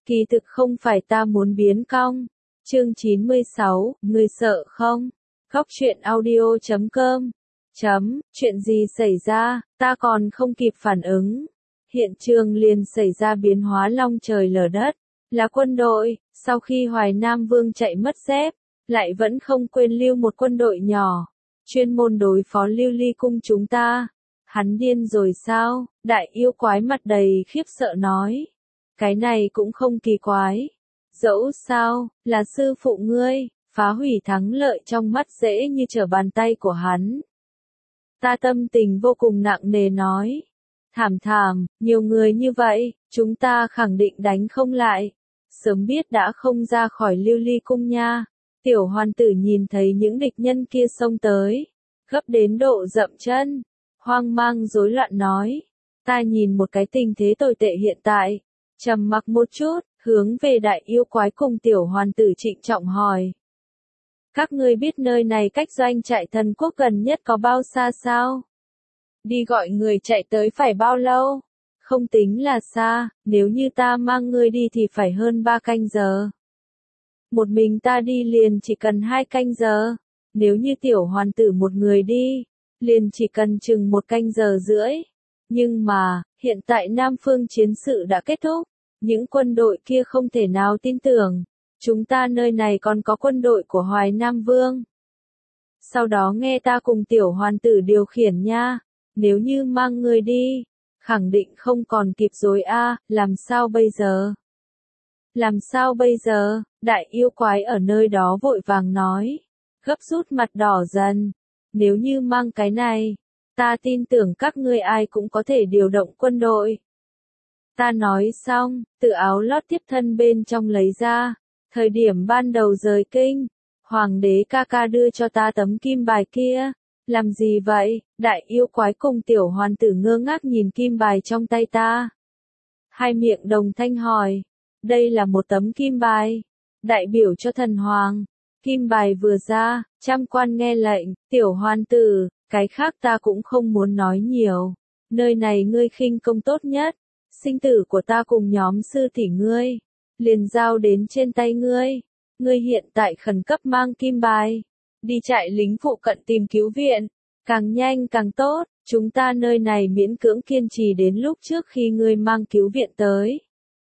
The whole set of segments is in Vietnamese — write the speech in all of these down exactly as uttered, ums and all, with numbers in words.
Kỳ thực không phải ta muốn biến cong. Chương chín mươi sáu, người sợ không? Góc truyện audio chấm com. Chấm, chuyện gì xảy ra, ta còn không kịp phản ứng. Hiện trường liền xảy ra biến hóa long trời lở đất. Là quân đội, sau khi Hoài Nam Vương chạy mất dép, lại vẫn không quên lưu một quân đội nhỏ, chuyên môn đối phó Lưu Ly cung chúng ta. Hắn điên rồi sao? Đại yêu quái mặt đầy khiếp sợ nói. Cái này cũng không kỳ quái. Dẫu sao, là sư phụ ngươi, phá hủy thắng lợi trong mắt dễ như trở bàn tay của hắn. Ta tâm tình vô cùng nặng nề nói. Thảm thảm, nhiều người như vậy, chúng ta khẳng định đánh không lại. Sớm biết đã không ra khỏi Lưu Ly cung nha. Tiểu hoàn tử nhìn thấy những địch nhân kia xông tới, gấp đến độ dậm chân, hoang mang rối loạn nói. Ta nhìn một cái tình thế tồi tệ hiện tại, trầm mặc một chút, hướng về đại yêu quái cùng tiểu hoàn tử trịnh trọng hỏi. Các ngươi biết nơi này cách doanh trại thần quốc gần nhất có bao xa sao? Đi gọi người chạy tới phải bao lâu? Không tính là xa, nếu như ta mang ngươi đi thì phải hơn ba canh giờ. Một mình ta đi liền chỉ cần hai canh giờ, nếu như tiểu hoàn tử một người đi, liền chỉ cần chừng một canh giờ rưỡi. Nhưng mà, hiện tại Nam Phương chiến sự đã kết thúc, những quân đội kia không thể nào tin tưởng, chúng ta nơi này còn có quân đội của Hoài Nam Vương. Sau đó nghe ta cùng tiểu hoàn tử điều khiển nha, nếu như mang người đi, khẳng định không còn kịp rồi a, làm sao bây giờ? Làm sao bây giờ? Đại yêu quái ở nơi đó vội vàng nói, gấp rút mặt đỏ dần. Nếu như mang cái này, ta tin tưởng các ngươi ai cũng có thể điều động quân đội. Ta nói xong, từ áo lót tiếp thân bên trong lấy ra, thời điểm ban đầu rời kinh, hoàng đế ca ca đưa cho ta tấm kim bài kia. Làm gì vậy? Đại yêu quái cùng tiểu hoàn tử ngơ ngác nhìn kim bài trong tay ta. Hai miệng đồng thanh hỏi. Đây là một tấm kim bài, đại biểu cho thần hoàng. Kim bài vừa ra, trăm quan nghe lệnh, tiểu hoàn tử, cái khác ta cũng không muốn nói nhiều. Nơi này ngươi khinh công tốt nhất, sinh tử của ta cùng nhóm sư tỷ ngươi, liền giao đến trên tay ngươi. Ngươi hiện tại khẩn cấp mang kim bài, đi trại lính phụ cận tìm cứu viện, càng nhanh càng tốt, chúng ta nơi này miễn cưỡng kiên trì đến lúc trước khi ngươi mang cứu viện tới.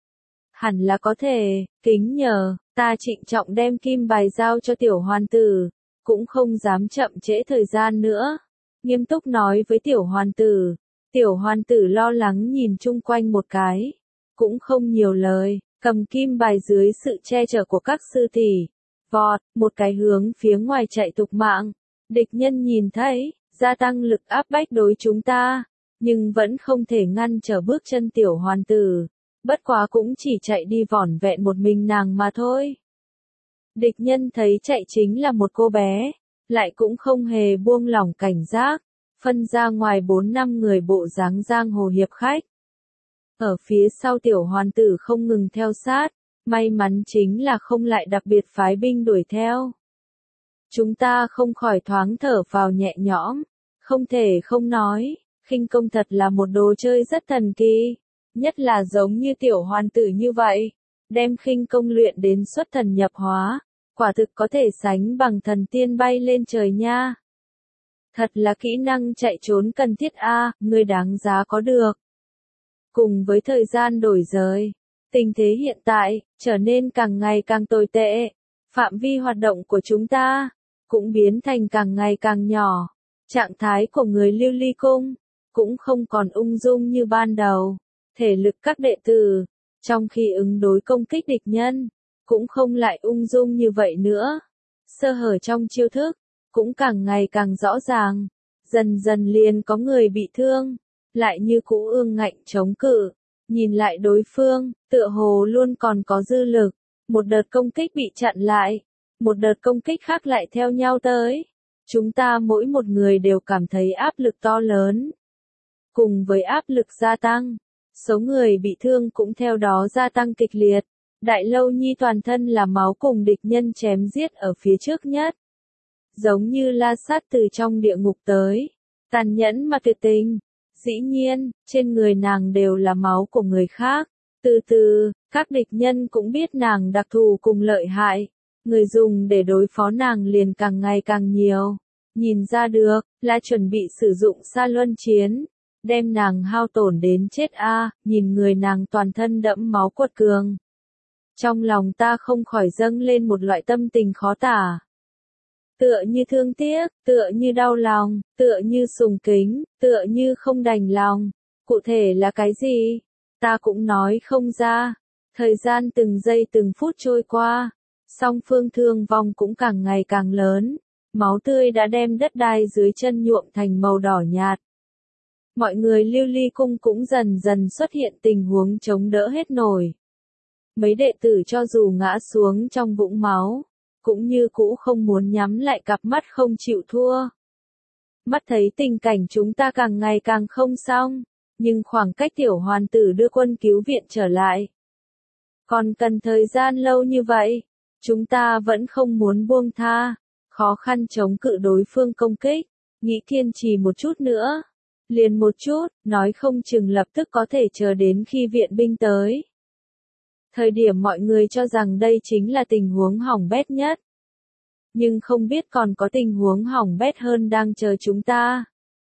Hẳn là có thể, kính nhờ, ta trịnh trọng đem kim bài giao cho tiểu hoàn tử, cũng không dám chậm trễ thời gian nữa. Nghiêm túc nói với tiểu hoàn tử, tiểu hoàn tử lo lắng nhìn chung quanh một cái, cũng không nhiều lời, cầm kim bài dưới sự che chở của các sư tỷ, vọt, một cái hướng phía ngoài chạy tục mạng. Địch nhân nhìn thấy, gia tăng lực áp bách đối chúng ta, nhưng vẫn không thể ngăn trở bước chân tiểu hoàn tử. Bất quá cũng chỉ chạy đi vỏn vẹn một mình nàng mà thôi. Địch nhân thấy chạy chính là một cô bé, lại cũng không hề buông lỏng cảnh giác, phân ra ngoài bốn năm người bộ dáng giang hồ hiệp khách. Ở phía sau tiểu hoàn tử không ngừng theo sát, may mắn chính là không lại đặc biệt phái binh đuổi theo. Chúng ta không khỏi thoáng thở vào nhẹ nhõm, không thể không nói, khinh công thật là một đồ chơi rất thần kỳ. Nhất là giống như tiểu hoàn tử như vậy, đem khinh công luyện đến xuất thần nhập hóa, quả thực có thể sánh bằng thần tiên bay lên trời nha. Thật là kỹ năng chạy trốn cần thiết a, người đáng giá có được. Cùng với thời gian đổi dời, tình thế hiện tại trở nên càng ngày càng tồi tệ, phạm vi hoạt động của chúng ta cũng biến thành càng ngày càng nhỏ. Trạng thái của người Lưu Ly cung cũng không còn ung dung như ban đầu. Thể lực các đệ tử, trong khi ứng đối công kích địch nhân, cũng không lại ung dung như vậy nữa. Sơ hở trong chiêu thức, cũng càng ngày càng rõ ràng. Dần dần liền có người bị thương, lại như cũ ương ngạnh chống cự. Nhìn lại đối phương, tựa hồ luôn còn có dư lực. Một đợt công kích bị chặn lại, một đợt công kích khác lại theo nhau tới. Chúng ta mỗi một người đều cảm thấy áp lực to lớn. Cùng với áp lực gia tăng, số người bị thương cũng theo đó gia tăng kịch liệt. Đại Lâu Nhi toàn thân là máu cùng địch nhân chém giết ở phía trước nhất. Giống như la sát từ trong địa ngục tới. Tàn nhẫn mà tuyệt tình. Dĩ nhiên, trên người nàng đều là máu của người khác. Từ từ, Các địch nhân cũng biết nàng đặc thù cùng lợi hại, người dùng để đối phó nàng liền càng ngày càng nhiều. Nhìn ra được, là chuẩn bị sử dụng Sa Luân Chiến, đem nàng hao tổn đến chết a, à, nhìn người nàng toàn thân đẫm máu quật cường. Trong lòng ta không khỏi dâng lên một loại tâm tình khó tả. Tựa như thương tiếc, tựa như đau lòng, tựa như sùng kính, tựa như không đành lòng. Cụ thể là cái gì? Ta cũng nói không ra. Thời gian từng giây từng phút trôi qua, song phương thương vong cũng càng ngày càng lớn. Máu tươi đã đem đất đai dưới chân nhuộm thành màu đỏ nhạt. Mọi người Lưu Ly Cung cũng dần dần xuất hiện tình huống chống đỡ hết nổi. Mấy đệ tử cho dù ngã xuống trong vũng máu, cũng như cũ không muốn nhắm lại cặp mắt không chịu thua. Mắt thấy tình cảnh chúng ta càng ngày càng không xong, nhưng khoảng cách tiểu hoàn tử đưa quân cứu viện trở lại. Còn cần thời gian lâu như vậy, chúng ta vẫn không muốn buông tha, khó khăn chống cự đối phương công kích, nghĩ kiên trì một chút nữa. Liền một chút, nói không chừng lập tức có thể chờ đến khi viện binh tới. Thời điểm mọi người cho rằng đây chính là tình huống hỏng bét nhất. Nhưng không biết còn có tình huống hỏng bét hơn đang chờ chúng ta.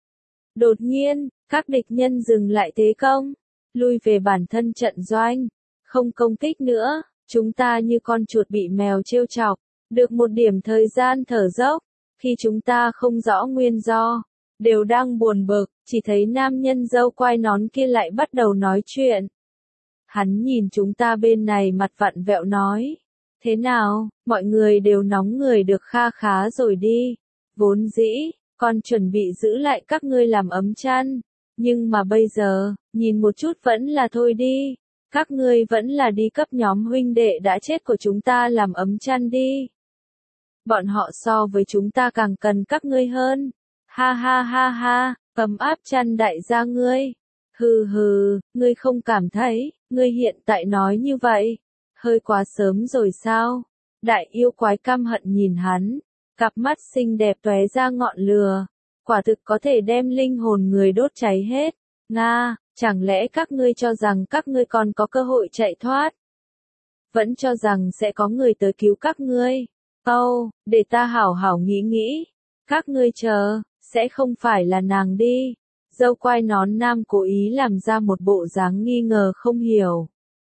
Đột nhiên, các địch nhân dừng lại thế công, lui về bản thân trận doanh, không công kích nữa, chúng ta như con chuột bị mèo trêu chọc, được một điểm thời gian thở dốc, khi chúng ta không rõ nguyên do, đều đang buồn bực, chỉ thấy nam nhân râu quai nón kia lại bắt đầu nói chuyện. Hắn nhìn chúng ta bên này mặt vặn vẹo nói, thế nào, mọi người đều nóng người được kha khá rồi đi, vốn dĩ, còn chuẩn bị giữ lại các ngươi làm ấm chăn, nhưng mà bây giờ, nhìn một chút vẫn là thôi đi, các ngươi vẫn là đi cấp nhóm huynh đệ đã chết của chúng ta làm ấm chăn đi. Bọn họ so với chúng ta càng cần các ngươi hơn, ha ha ha ha, ấm áp chăn đại gia ngươi, hừ hừ, ngươi không cảm thấy, ngươi hiện tại nói như vậy, hơi quá sớm rồi sao? Đại yêu quái căm hận nhìn hắn, cặp mắt xinh đẹp tóe ra ngọn lửa, quả thực có thể đem linh hồn người đốt cháy hết. Nga, chẳng lẽ các ngươi cho rằng các ngươi còn có cơ hội chạy thoát? Vẫn cho rằng sẽ có người tới cứu các ngươi? Âu, oh, để ta hảo hảo nghĩ nghĩ. Các ngươi chờ, sẽ không phải là nàng đi. Dâu quai nón nam cố ý làm ra một bộ dáng nghi ngờ không hiểu.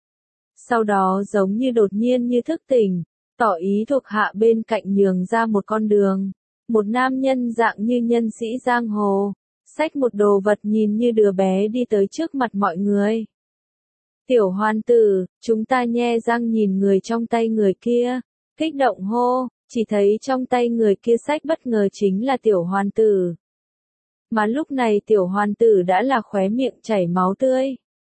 Sau đó giống như đột nhiên như thức tỉnh, tỏ ý thuộc hạ bên cạnh nhường ra một con đường. Một nam nhân dạng như nhân sĩ giang hồ, xách một đồ vật nhìn như đứa bé đi tới trước mặt mọi người. Tiểu hoàn tử, chúng ta nhe răng nhìn người trong tay người kia, kích động hô, chỉ thấy trong tay người kia xách bất ngờ chính là tiểu hoàn tử. Mà lúc này tiểu hoàn tử đã là khóe miệng chảy máu tươi.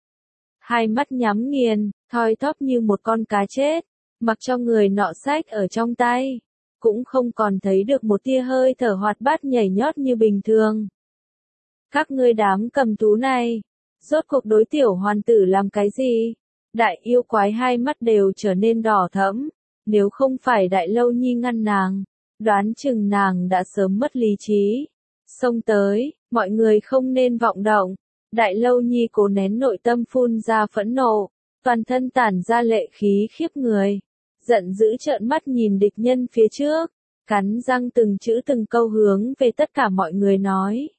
Hai mắt nhắm nghiền, thoi thóp như một con cá chết, mặc cho người nọ xách ở trong tay, cũng không còn thấy được một tia hơi thở hoạt bát nhảy nhót như bình thường. Các ngươi đám cầm thú này, rốt cuộc đối tiểu hoàn tử làm cái gì? Đại yêu quái hai mắt đều trở nên đỏ thẫm, nếu không phải đại lâu nhi ngăn nàng, đoán chừng nàng đã sớm mất lý trí. Xông tới, mọi người không nên vọng động. Đại lâu nhi cố nén nội tâm phun ra phẫn nộ, toàn thân tản ra lệ khí khiếp người, giận dữ trợn mắt nhìn địch nhân phía trước, cắn răng từng chữ từng câu hướng về tất cả mọi người nói.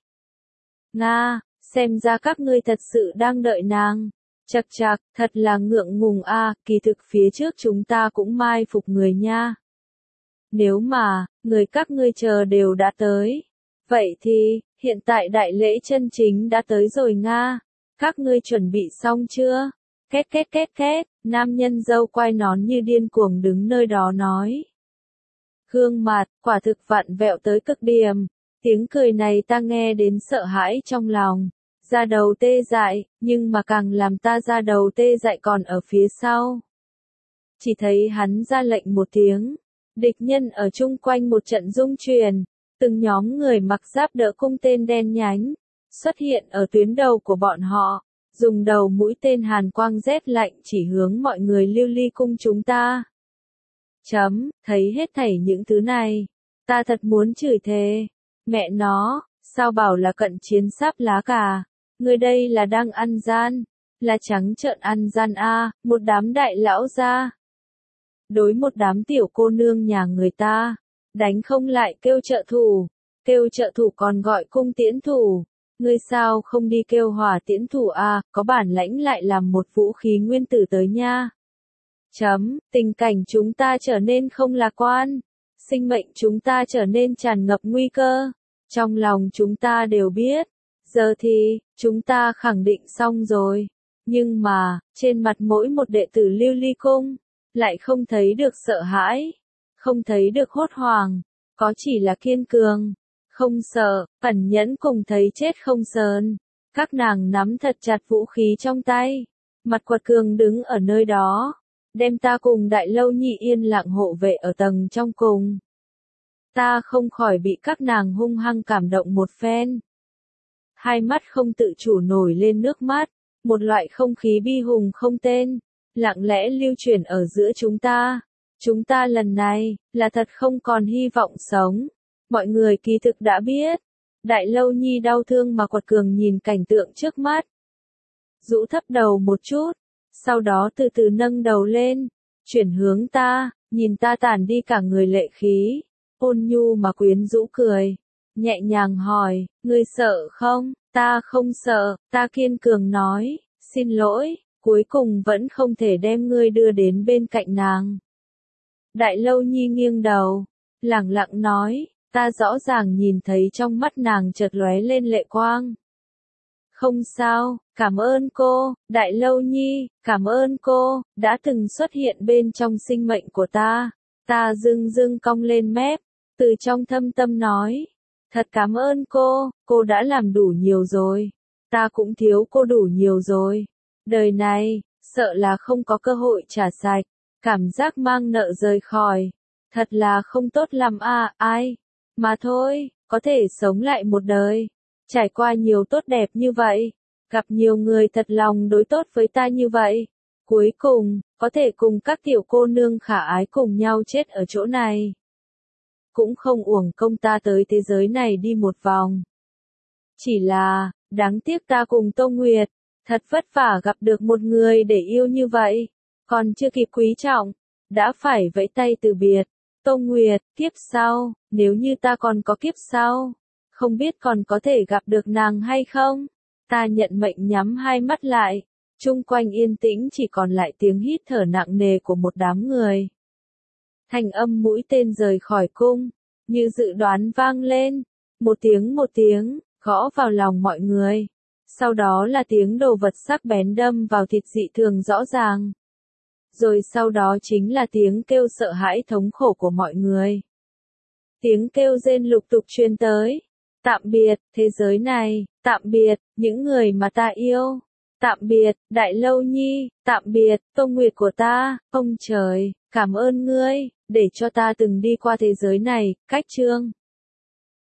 Nga, xem ra các ngươi thật sự đang đợi nàng. Chậc chậc, thật là ngượng ngùng a, à, kỳ thực phía trước chúng ta cũng mai phục người nha. Nếu mà, người các ngươi chờ đều đã tới, vậy thì, hiện tại đại lễ chân chính đã tới rồi Nga. Các ngươi chuẩn bị xong chưa? Két két két két, nam nhân râu quai nón như điên cuồng đứng nơi đó nói. Gương mặt, quả thực vặn vẹo tới cực điểm. Tiếng cười này ta nghe đến sợ hãi trong lòng. Da đầu tê dại, nhưng mà càng làm ta da đầu tê dại còn ở phía sau. Chỉ thấy hắn ra lệnh một tiếng. Địch nhân ở chung quanh một trận rung chuyển. Từng nhóm người mặc giáp đỡ cung tên đen nhánh, xuất hiện ở tuyến đầu của bọn họ, dùng đầu mũi tên hàn quang rét lạnh chỉ hướng mọi người Lưu Ly Cung chúng ta. Chấm, thấy hết thảy những thứ này, ta thật muốn chửi thề, mẹ nó, sao bảo là cận chiến sáp lá cà, người đây là đang ăn gian, là trắng trợn ăn gian a, một đám đại lão gia. Đối một đám tiểu cô nương nhà người ta, đánh không lại kêu trợ thủ, kêu trợ thủ còn gọi cung tiễn thủ. Ngươi sao không đi kêu hỏa tiễn thủ a, có bản lãnh lại làm một vũ khí nguyên tử tới nha. Chấm, tình cảnh chúng ta trở nên không lạc quan, sinh mệnh chúng ta trở nên tràn ngập nguy cơ. Trong lòng chúng ta đều biết, giờ thì, chúng ta khẳng định xong rồi. Nhưng mà, trên mặt mỗi một đệ tử Lưu Ly Cung, lại không thấy được sợ hãi, không thấy được hốt hoảng, có chỉ là kiên cường, không sợ, ẩn nhẫn cùng thấy chết không sờn. Các nàng nắm thật chặt vũ khí trong tay, mặt quật cường đứng ở nơi đó, đem ta cùng Đại Lâu Nhi yên lặng hộ vệ ở tầng trong cùng. Ta không khỏi bị các nàng hung hăng cảm động một phen. Hai mắt không tự chủ nổi lên nước mắt, một loại không khí bi hùng không tên, lặng lẽ lưu truyền ở giữa chúng ta. Chúng ta lần này, là thật không còn hy vọng sống. Mọi người kỳ thực đã biết. Đại Lâu Nhi đau thương mà quật cường nhìn cảnh tượng trước mắt. Rũ thấp đầu một chút, sau đó từ từ nâng đầu lên, chuyển hướng ta, nhìn ta tản đi cả người lệ khí, ôn nhu mà quyến rũ cười, nhẹ nhàng hỏi, ngươi sợ không? Ta không sợ, ta kiên cường nói, xin lỗi, cuối cùng vẫn không thể đem ngươi đưa đến bên cạnh nàng. Đại Lâu Nhi nghiêng đầu, lẳng lặng nói, ta rõ ràng nhìn thấy trong mắt nàng chợt lóe lên lệ quang. Không sao, cảm ơn cô, Đại Lâu Nhi, cảm ơn cô, đã từng xuất hiện bên trong sinh mệnh của ta. Ta dưng dưng cong lên mép, từ trong thâm tâm nói, thật cảm ơn cô, cô đã làm đủ nhiều rồi. Ta cũng thiếu cô đủ nhiều rồi. Đời này, sợ là không có cơ hội trả sạch, cảm giác mang nợ rời khỏi. Thật là không tốt lắm à, ai. Mà thôi, có thể sống lại một đời. Trải qua nhiều tốt đẹp như vậy, gặp nhiều người thật lòng đối tốt với ta như vậy. Cuối cùng, có thể cùng các tiểu cô nương khả ái cùng nhau chết ở chỗ này. Cũng không uổng công ta tới thế giới này đi một vòng. Chỉ là, đáng tiếc ta cùng Tô Nguyệt, thật vất vả gặp được một người để yêu như vậy. Còn chưa kịp quý trọng, đã phải vẫy tay từ biệt. Tô Nguyệt, kiếp sau, nếu như ta còn có kiếp sau, không biết còn có thể gặp được nàng hay không? Ta nhận mệnh nhắm hai mắt lại, chung quanh yên tĩnh chỉ còn lại tiếng hít thở nặng nề của một đám người. Thanh âm mũi tên rời khỏi cung, như dự đoán vang lên, một tiếng một tiếng, gõ vào lòng mọi người. Sau đó là tiếng đồ vật sắc bén đâm vào thịt dị thường rõ ràng. Rồi sau đó chính là tiếng kêu sợ hãi thống khổ của mọi người. Tiếng kêu rên lục tục truyền tới. Tạm biệt, thế giới này, tạm biệt, những người mà ta yêu. Tạm biệt, Đại Lâu Nhi, tạm biệt, Tô Nguyệt của ta, ông trời, cảm ơn ngươi, để cho ta từng đi qua thế giới này, cách chương.